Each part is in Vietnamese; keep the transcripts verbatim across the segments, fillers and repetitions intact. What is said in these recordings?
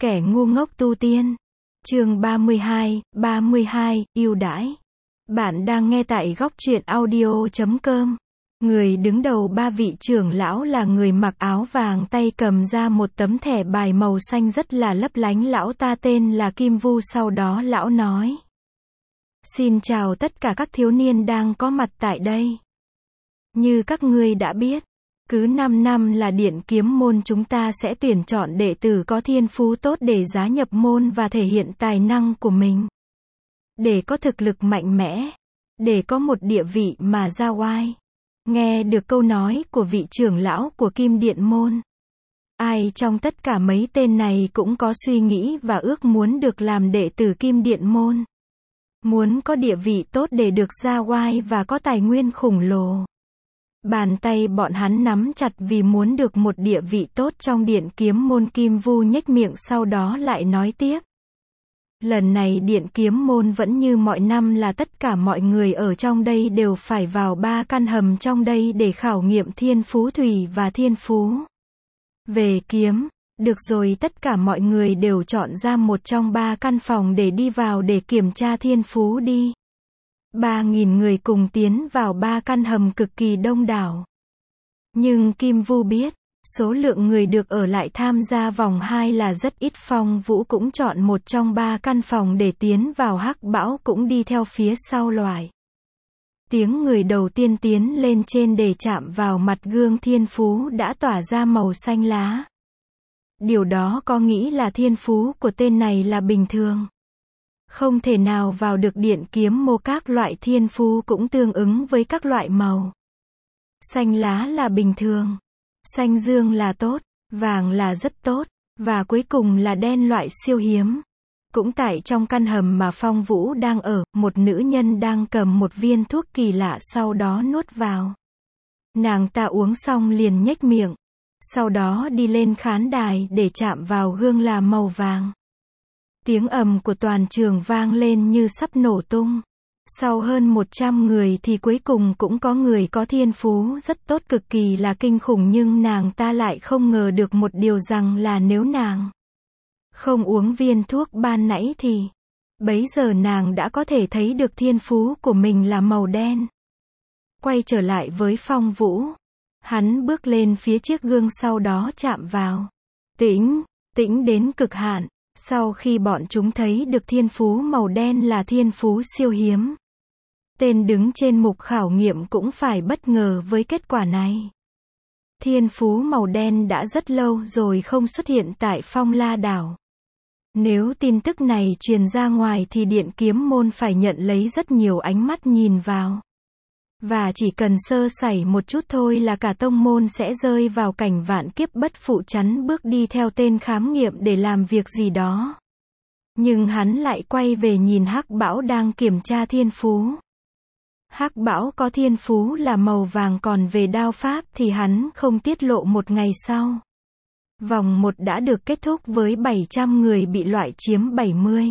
Kẻ ngu ngốc tu tiên. Chương ba mươi hai, ba mươi hai, ưu đãi. Bạn đang nghe tại góc truyện audio chấm com. Người đứng đầu ba vị trưởng lão là người mặc áo vàng, tay cầm ra một tấm thẻ bài màu xanh rất là lấp lánh. Lão ta tên là Kim Vu. Sau đó lão nói: Xin chào tất cả các thiếu niên đang có mặt tại đây. Như các ngươi đã biết, cứ năm năm là Điện Kiếm Môn chúng ta sẽ tuyển chọn đệ tử có thiên phú tốt để gia nhập môn và thể hiện tài năng của mình. Để có thực lực mạnh mẽ, để có một địa vị mà ra oai. Nghe được câu nói của vị trưởng lão của Kim Điện Môn, ai trong tất cả mấy tên này cũng có suy nghĩ và ước muốn được làm đệ tử Kim Điện Môn. Muốn có địa vị tốt để được ra oai và có tài nguyên khổng lồ. Bàn tay bọn hắn nắm chặt vì muốn được một địa vị tốt trong Điện Kiếm Môn. Kim Vu nhếch miệng sau đó lại nói tiếp. Lần này Điện Kiếm Môn vẫn như mọi năm là tất cả mọi người ở trong đây đều phải vào ba căn hầm trong đây để khảo nghiệm thiên phú thủy và thiên phú về kiếm. Được rồi, tất cả mọi người đều chọn ra một trong ba căn phòng để đi vào để kiểm tra thiên phú đi. Ba nghìn người cùng tiến vào ba căn hầm cực kỳ đông đảo. Nhưng Kim Vu biết, số lượng người được ở lại tham gia vòng hai là rất ít. Phong Vũ cũng chọn một trong ba căn phòng để tiến vào. Hắc Bão cũng đi theo phía sau loại. Tiếng người đầu tiên tiến lên trên để chạm vào mặt gương thiên phú đã tỏa ra màu xanh lá. Điều đó có nghĩ là thiên phú của tên này là bình thường. Không thể nào vào được Điện Kiếm Môn. Các loại thiên phú cũng tương ứng với các loại màu. Xanh lá là bình thường, xanh dương là tốt, vàng là rất tốt, và cuối cùng là đen loại siêu hiếm. Cũng tại trong căn hầm mà Phong Vũ đang ở, một nữ nhân đang cầm một viên thuốc kỳ lạ sau đó nuốt vào. Nàng ta uống xong liền nhếch miệng, sau đó đi lên khán đài để chạm vào gương là màu vàng. Tiếng ầm của toàn trường vang lên như sắp nổ tung. Sau hơn một trăm người thì cuối cùng cũng có người có thiên phú rất tốt, cực kỳ là kinh khủng, nhưng nàng ta lại không ngờ được một điều rằng là nếu nàng không uống viên thuốc ban nãy thì bấy giờ nàng đã có thể thấy được thiên phú của mình là màu đen. Quay trở lại với Phong Vũ, hắn bước lên phía chiếc gương sau đó chạm vào. Tĩnh, tĩnh đến cực hạn. Sau khi bọn chúng thấy được thiên phú màu đen là thiên phú siêu hiếm, tên đứng trên mục khảo nghiệm cũng phải bất ngờ với kết quả này. Thiên phú màu đen đã rất lâu rồi không xuất hiện tại Phong La Đảo. Nếu tin tức này truyền ra ngoài thì Điện Kiếm Môn phải nhận lấy rất nhiều ánh mắt nhìn vào. Và chỉ cần sơ sẩy một chút thôi là cả tông môn sẽ rơi vào cảnh vạn kiếp bất phụ, chắn bước đi theo tên khám nghiệm để làm việc gì đó. Nhưng hắn lại quay về nhìn Hắc Bão đang kiểm tra thiên phú. Hắc Bão có thiên phú là màu vàng, còn về đao pháp thì hắn không tiết lộ. Một ngày sau, vòng một đã được kết thúc với bảy trăm người bị loại chiếm bảy mươi.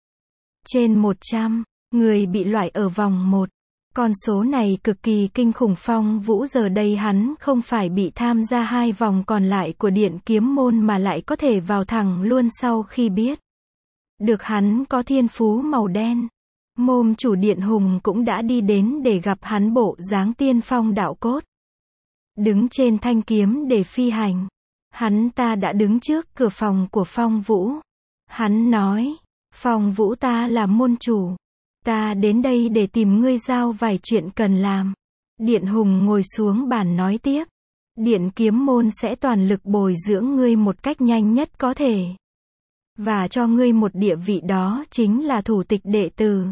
Trên một trăm người bị loại ở vòng một. Con số này cực kỳ kinh khủng. Phong Vũ giờ đây hắn không phải bị tham gia hai vòng còn lại của Điện Kiếm Môn mà lại có thể vào thẳng luôn. Sau khi biết được hắn có thiên phú màu đen, môn chủ Điện Hùng cũng đã đi đến để gặp hắn. Bộ dáng tiên phong đạo cốt, đứng trên thanh kiếm để phi hành. Hắn ta đã đứng trước cửa phòng của Phong Vũ. Hắn nói: Phong Vũ, ta là môn chủ. Ta đến đây để tìm ngươi giao vài chuyện cần làm. Điện Hùng ngồi xuống bàn nói tiếp. Điện Kiếm Môn sẽ toàn lực bồi dưỡng ngươi một cách nhanh nhất có thể. Và cho ngươi một địa vị, đó chính là thủ tịch đệ tử.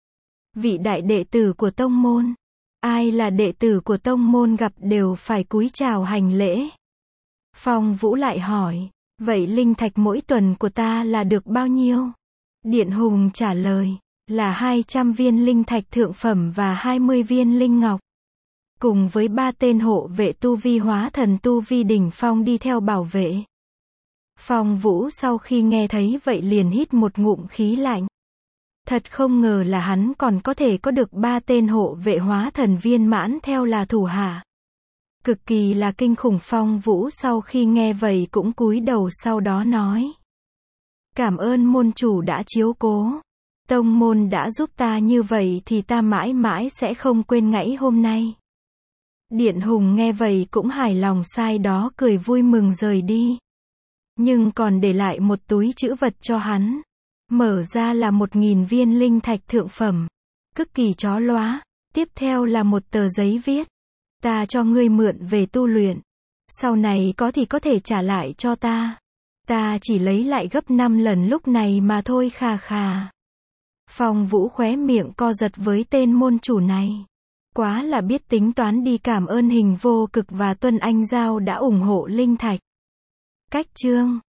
Vị đại đệ tử của tông môn. Ai là đệ tử của tông môn gặp đều phải cúi chào hành lễ. Phong Vũ lại hỏi: Vậy linh thạch mỗi tuần của ta là được bao nhiêu? Điện Hùng trả lời: Là hai trăm viên linh thạch thượng phẩm và hai mươi viên linh ngọc. Cùng với ba tên hộ vệ tu vi hóa thần, tu vi đỉnh phong đi theo bảo vệ. Phong Vũ sau khi nghe thấy vậy liền hít một ngụm khí lạnh. Thật không ngờ là hắn còn có thể có được ba tên hộ vệ hóa thần viên mãn theo là thủ hạ. Cực kỳ là kinh khủng. Phong Vũ sau khi nghe vậy cũng cúi đầu sau đó nói: Cảm ơn môn chủ đã chiếu cố. Tông môn đã giúp ta như vậy thì ta mãi mãi sẽ không quên ngày hôm nay. Điện Hùng nghe vậy cũng hài lòng sai đó cười vui mừng rời đi. Nhưng còn để lại một túi trữ vật cho hắn. Mở ra là một nghìn viên linh thạch thượng phẩm. Cực kỳ chó lóa. Tiếp theo là một tờ giấy viết. Ta cho ngươi mượn về tu luyện. Sau này có thì có thể trả lại cho ta. Ta chỉ lấy lại gấp năm lần lúc này mà thôi khà khà. Phong Vũ khóe miệng co giật với tên môn chủ này. Quá là biết tính toán đi, cảm ơn Hình Vô Cực và Tuân Anh Giao đã ủng hộ linh thạch. Cách chương